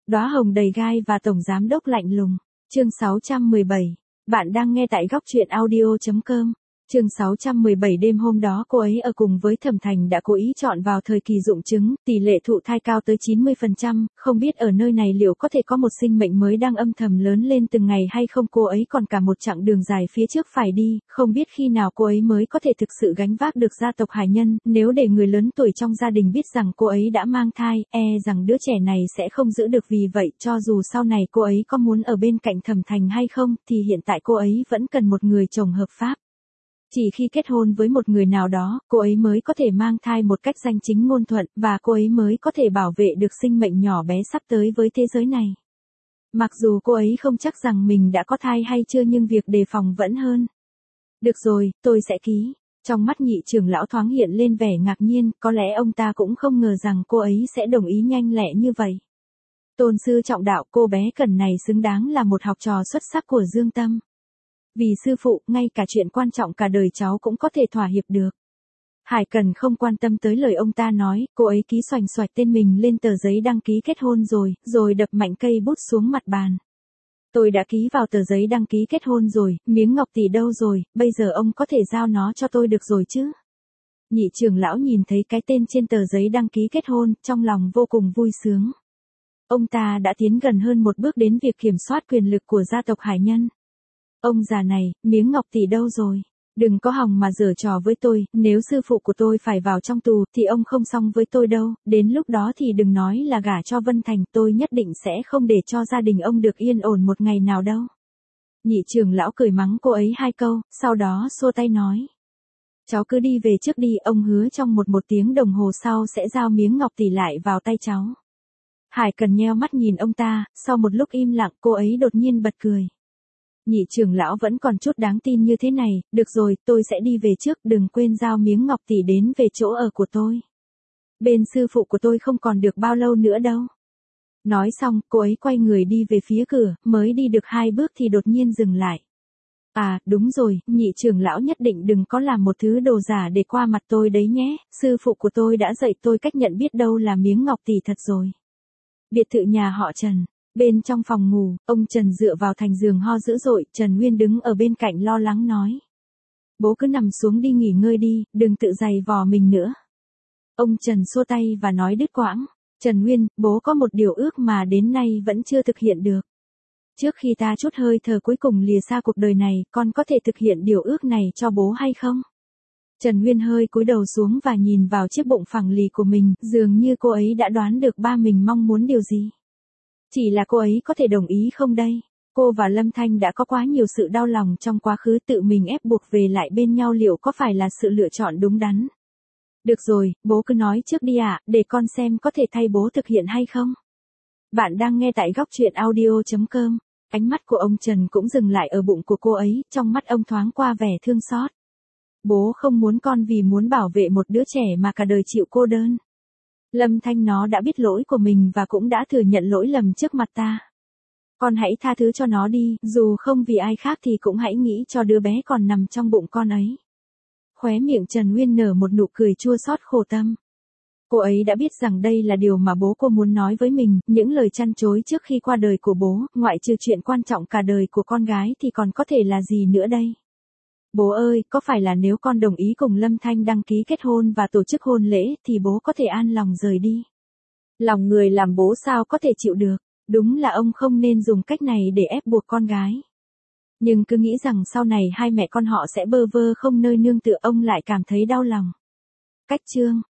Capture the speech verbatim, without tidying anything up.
Đóa hồng đầy gai và tổng giám đốc lạnh lùng. Chương sáu trăm mười bảy. Bạn đang nghe tại góc truyện audio chấm com. Chương sáu trăm mười bảy. Đêm hôm đó cô ấy ở cùng với Thẩm Thành đã cố ý chọn vào thời kỳ dụng trứng, tỷ lệ thụ thai cao tới chín mươi phần trăm, không biết ở nơi này liệu có thể có một sinh mệnh mới đang âm thầm lớn lên từng ngày hay không. Cô ấy còn cả một chặng đường dài phía trước phải đi, không biết khi nào cô ấy mới có thể thực sự gánh vác được gia tộc Hải Nhân. Nếu để người lớn tuổi trong gia đình biết rằng cô ấy đã mang thai, e rằng đứa trẻ này sẽ không giữ được. Vì vậy, cho dù sau này cô ấy có muốn ở bên cạnh Thẩm Thành hay không, thì hiện tại cô ấy vẫn cần một người chồng hợp pháp. Chỉ khi kết hôn với một người nào đó, cô ấy mới có thể mang thai một cách danh chính ngôn thuận, và cô ấy mới có thể bảo vệ được sinh mệnh nhỏ bé sắp tới với thế giới này. Mặc dù cô ấy không chắc rằng mình đã có thai hay chưa, nhưng việc đề phòng vẫn hơn. Được rồi, tôi sẽ ký. Trong mắt Nhị trưởng lão thoáng hiện lên vẻ ngạc nhiên, có lẽ ông ta cũng không ngờ rằng cô ấy sẽ đồng ý nhanh lẹ như vậy. Tôn sư trọng đạo, cô bé Cẩn này xứng đáng là một học trò xuất sắc của Dương Tâm. Vì sư phụ, ngay cả chuyện quan trọng cả đời cháu cũng có thể thỏa hiệp được. Hải Cần không quan tâm tới lời ông ta nói, cô ấy ký xoành xoạch tên mình lên tờ giấy đăng ký kết hôn rồi, rồi đập mạnh cây bút xuống mặt bàn. Tôi đã ký vào tờ giấy đăng ký kết hôn rồi, miếng ngọc tỷ đâu rồi, bây giờ ông có thể giao nó cho tôi được rồi chứ? Nhị trưởng lão nhìn thấy cái tên trên tờ giấy đăng ký kết hôn, trong lòng vô cùng vui sướng. Ông ta đã tiến gần hơn một bước đến việc kiểm soát quyền lực của gia tộc Hải Nhân. Ông già này, miếng ngọc tỷ đâu rồi? Đừng có hòng mà giở trò với tôi, nếu sư phụ của tôi phải vào trong tù thì ông không xong với tôi đâu, đến lúc đó thì đừng nói là gả cho Vân Thành, tôi nhất định sẽ không để cho gia đình ông được yên ổn một ngày nào đâu. Nhị trưởng lão cười mắng cô ấy hai câu, sau đó xua tay nói. Cháu cứ đi về trước đi, ông hứa trong một một tiếng đồng hồ sau sẽ giao miếng ngọc tỷ lại vào tay cháu. Hải Cần nheo mắt nhìn ông ta, sau một lúc im lặng cô ấy đột nhiên bật cười. Nhị trưởng lão vẫn còn chút đáng tin như thế này, được rồi, tôi sẽ đi về trước, đừng quên giao miếng ngọc tỷ đến về chỗ ở của tôi. Bên sư phụ của tôi không còn được bao lâu nữa đâu. Nói xong, cô ấy quay người đi về phía cửa, mới đi được hai bước thì đột nhiên dừng lại. À, đúng rồi, nhị trưởng lão nhất định đừng có làm một thứ đồ giả để qua mặt tôi đấy nhé, sư phụ của tôi đã dạy tôi cách nhận biết đâu là miếng ngọc tỷ thật rồi. Biệt thự nhà họ Trần. Bên trong phòng ngủ, ông Trần dựa vào thành giường ho dữ dội, Trần Nguyên đứng ở bên cạnh lo lắng nói. Bố cứ nằm xuống đi nghỉ ngơi đi, đừng tự giày vò mình nữa. Ông Trần xua tay và nói đứt quãng. Trần Nguyên, bố có một điều ước mà đến nay vẫn chưa thực hiện được. Trước khi ta trút hơi thở cuối cùng lìa xa cuộc đời này, con có thể thực hiện điều ước này cho bố hay không? Trần Nguyên hơi cúi đầu xuống và nhìn vào chiếc bụng phẳng lì của mình, dường như cô ấy đã đoán được ba mình mong muốn điều gì. Chỉ là cô ấy có thể đồng ý không đây? Cô và Lâm Thanh đã có quá nhiều sự đau lòng trong quá khứ, tự mình ép buộc về lại bên nhau liệu có phải là sự lựa chọn đúng đắn? Được rồi, bố cứ nói trước đi ạ, à, để con xem có thể thay bố thực hiện hay không. Bạn đang nghe tại góc truyện audio chấm com. Ánh mắt của ông Trần cũng dừng lại ở bụng của cô ấy, trong mắt ông thoáng qua vẻ thương xót. Bố không muốn con vì muốn bảo vệ một đứa trẻ mà cả đời chịu cô đơn. Lâm Thanh nó đã biết lỗi của mình và cũng đã thừa nhận lỗi lầm trước mặt ta. Con hãy tha thứ cho nó đi, dù không vì ai khác thì cũng hãy nghĩ cho đứa bé còn nằm trong bụng con ấy. Khóe miệng Trần Nguyên nở một nụ cười chua xót khổ tâm. Cô ấy đã biết rằng đây là điều mà bố cô muốn nói với mình, những lời chăn chối trước khi qua đời của bố, ngoại trừ chuyện quan trọng cả đời của con gái thì còn có thể là gì nữa đây? Bố ơi, có phải là nếu con đồng ý cùng Lâm Thanh đăng ký kết hôn và tổ chức hôn lễ thì bố có thể an lòng rời đi? Lòng người làm bố sao có thể chịu được, đúng là ông không nên dùng cách này để ép buộc con gái. Nhưng cứ nghĩ rằng sau này hai mẹ con họ sẽ bơ vơ không nơi nương tựa, ông lại cảm thấy đau lòng. Cách chương